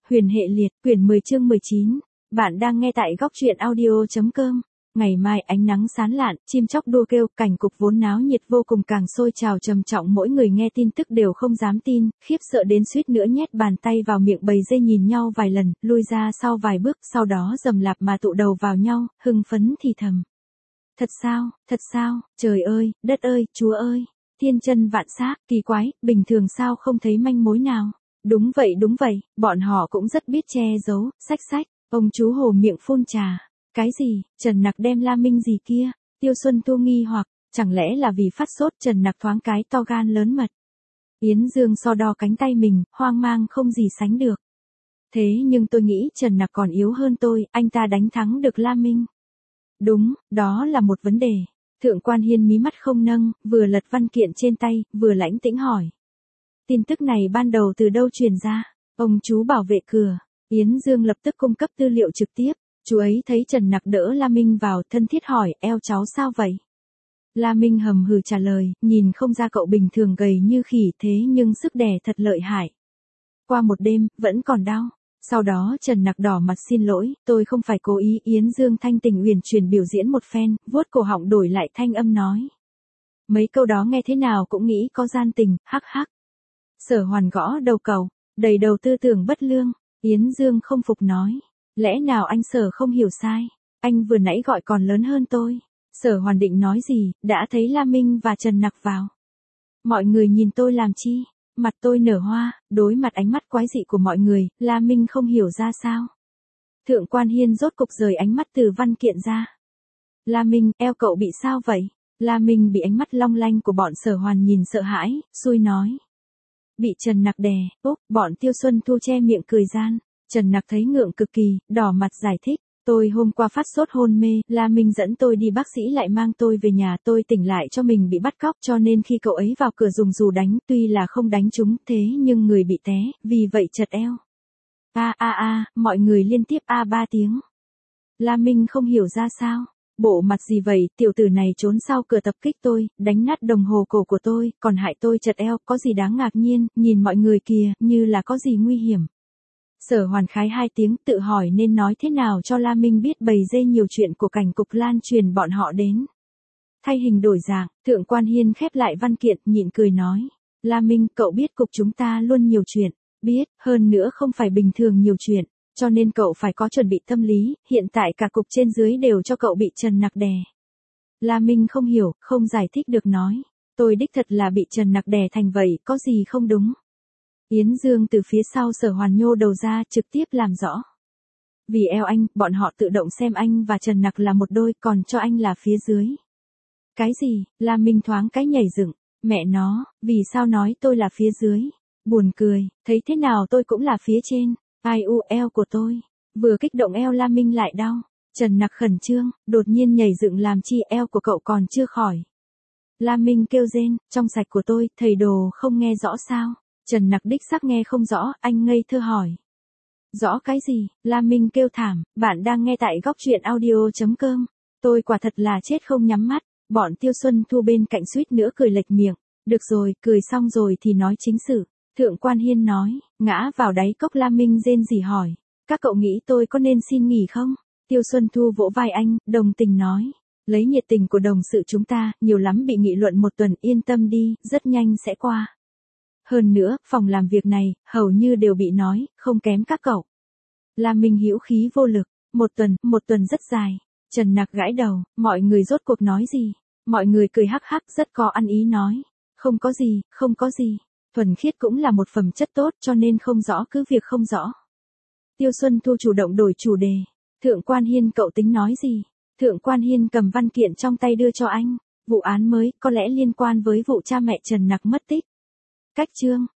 Huyền hệ liệt, quyển 10 chương 19. Bạn đang nghe tại góc truyện audio.com. Ngày mai ánh nắng sáng lạn, chim chóc đua kêu, cảnh cục vốn náo nhiệt vô cùng càng sôi trào trầm trọng, mỗi người nghe tin tức đều không dám tin, khiếp sợ đến suýt nữa nhét bàn tay vào miệng, bầy dê nhìn nhau vài lần, lui ra sau vài bước, sau đó rầm rạp mà tụ đầu vào nhau, hưng phấn thì thầm. Thật sao, trời ơi, đất ơi, Chúa ơi, thiên chân vạn xác, kỳ quái, bình thường sao không thấy manh mối nào. Đúng vậy, bọn họ cũng rất biết che giấu, sách, ông chú Hồ miệng phun trà. Cái gì, Trần Nặc đem La Minh gì kia? Tiêu Xuân Thu nghi hoặc, chẳng lẽ là vì phát sốt? Trần Nặc thoáng cái to gan lớn mật. Yến Dương so đo cánh tay mình, hoang mang không gì sánh được. Thế nhưng tôi nghĩ Trần Nặc còn yếu hơn tôi, anh ta đánh thắng được La Minh. Đúng, đó là một vấn đề. Thượng quan Hiên mí mắt không nâng, vừa lật văn kiện trên tay, vừa lãnh tĩnh hỏi. Tin tức này ban đầu từ đâu truyền ra? Ông chú bảo vệ cửa. Yến Dương lập tức cung cấp tư liệu trực tiếp. Chú ấy thấy Trần Nặc đỡ La Minh vào, thân thiết hỏi, eo cháu sao vậy? La Minh hầm hừ trả lời, nhìn không ra cậu bình thường gầy như khỉ thế nhưng sức đè thật lợi hại. Qua một đêm, vẫn còn đau. Sau đó Trần Nặc đỏ mặt xin lỗi, tôi không phải cố ý. Yến Dương thanh tình uyển chuyển biểu diễn một phen, vuốt cổ họng đổi lại thanh âm nói. Mấy câu đó nghe thế nào cũng nghĩ có gian tình, hắc hắc. Sở Hoàn gõ đầu cậu, đầy đầu tư tưởng bất lương. Yến Dương không phục nói. Lẽ nào anh Sở không hiểu sai? Anh vừa nãy gọi còn lớn hơn tôi. Sở Hoàn định nói gì, đã thấy La Minh và Trần Nặc vào. Mọi người nhìn tôi làm chi? Mặt tôi nở hoa, đối mặt ánh mắt quái dị của mọi người, La Minh không hiểu ra sao. Thượng quan Hiên rốt cục rời ánh mắt từ văn kiện ra. La Minh, eo cậu bị sao vậy? La Minh bị ánh mắt long lanh của bọn Sở Hoàn nhìn sợ hãi, xui nói. Bị Trần Nặc đè, bọn Tiêu Xuân Thu che miệng cười gian. Trần Nặc thấy ngượng cực kỳ, đỏ mặt giải thích. Tôi hôm qua phát sốt hôn mê, La Minh dẫn tôi đi, bác sĩ lại mang tôi về nhà, tôi tỉnh lại cho mình bị bắt cóc, cho nên khi cậu ấy vào cửa dùng dù đánh, tuy là không đánh trúng, thế nhưng người bị té, vì vậy chật eo. Mọi người liên tiếp ba tiếng. La Minh không hiểu ra sao. Bộ mặt gì vậy, tiểu tử này trốn sau cửa tập kích tôi, đánh nát đồng hồ cổ của tôi, còn hại tôi chật eo, có gì đáng ngạc nhiên, nhìn mọi người kìa, như là có gì nguy hiểm. Sở Hoàn khái 2 tiếng, tự hỏi nên nói thế nào cho La Minh biết bầy dê nhiều chuyện của cảnh cục lan truyền bọn họ đến. Thay hình đổi dạng, Thượng quan Hiên khép lại văn kiện, nhịn cười nói. La Minh, cậu biết cục chúng ta luôn nhiều chuyện, biết, hơn nữa không phải bình thường nhiều chuyện, cho nên cậu phải có chuẩn bị tâm lý, hiện tại cả cục trên dưới đều cho cậu bị Trần Nặc đè. La Minh không hiểu, không giải thích được nói. Tôi đích thật là bị Trần Nặc đè thành vậy, có gì không đúng. Yến Dương từ phía sau Sở Hoàn nhô đầu ra, trực tiếp làm rõ. Vì eo anh, bọn họ tự động xem anh và Trần Nặc là một đôi, còn cho anh là phía dưới. Cái gì? La Minh thoáng cái nhảy dựng. Mẹ nó, vì sao nói tôi là phía dưới? Buồn cười, thấy thế nào tôi cũng là phía trên. Ai u, eo của tôi. Vừa kích động eo La Minh lại đau. Trần Nặc khẩn trương, đột nhiên nhảy dựng làm chi, eo của cậu còn chưa khỏi. La Minh kêu rên, trong sạch của tôi, thầy đồ không nghe rõ sao? Trần Nặc đích xác nghe không rõ, anh ngây thơ hỏi. Rõ cái gì? La Minh kêu thảm, bạn đang nghe tại góc truyện audio.com. Tôi quả thật là chết không nhắm mắt, bọn Tiêu Xuân Thu bên cạnh suýt nữa cười lệch miệng. Được rồi, cười xong rồi thì nói chính sự. Thượng quan Hiên nói, ngã vào đáy cốc. La Minh rên rỉ hỏi. Các cậu nghĩ tôi có nên xin nghỉ không? Tiêu Xuân Thu vỗ vai anh, đồng tình nói. Lấy nhiệt tình của đồng sự chúng ta, nhiều lắm bị nghị luận 1 tuần, yên tâm đi, rất nhanh sẽ qua. Hơn nữa, phòng làm việc này, hầu như đều bị nói, không kém các cậu. La Minh hữu khí vô lực, 1 tuần rất dài. Trần Nặc gãi đầu, mọi người rốt cuộc nói gì? Mọi người cười hắc hắc rất có ăn ý nói. Không có gì. Thuần khiết cũng là một phẩm chất tốt, cho nên không rõ cứ việc không rõ. Tiêu Xuân Thu chủ động đổi chủ đề. Thượng quan Hiên, cậu tính nói gì? Thượng quan Hiên cầm văn kiện trong tay đưa cho anh. Vụ án mới, có lẽ liên quan với vụ cha mẹ Trần Nặc mất tích. Cách chương,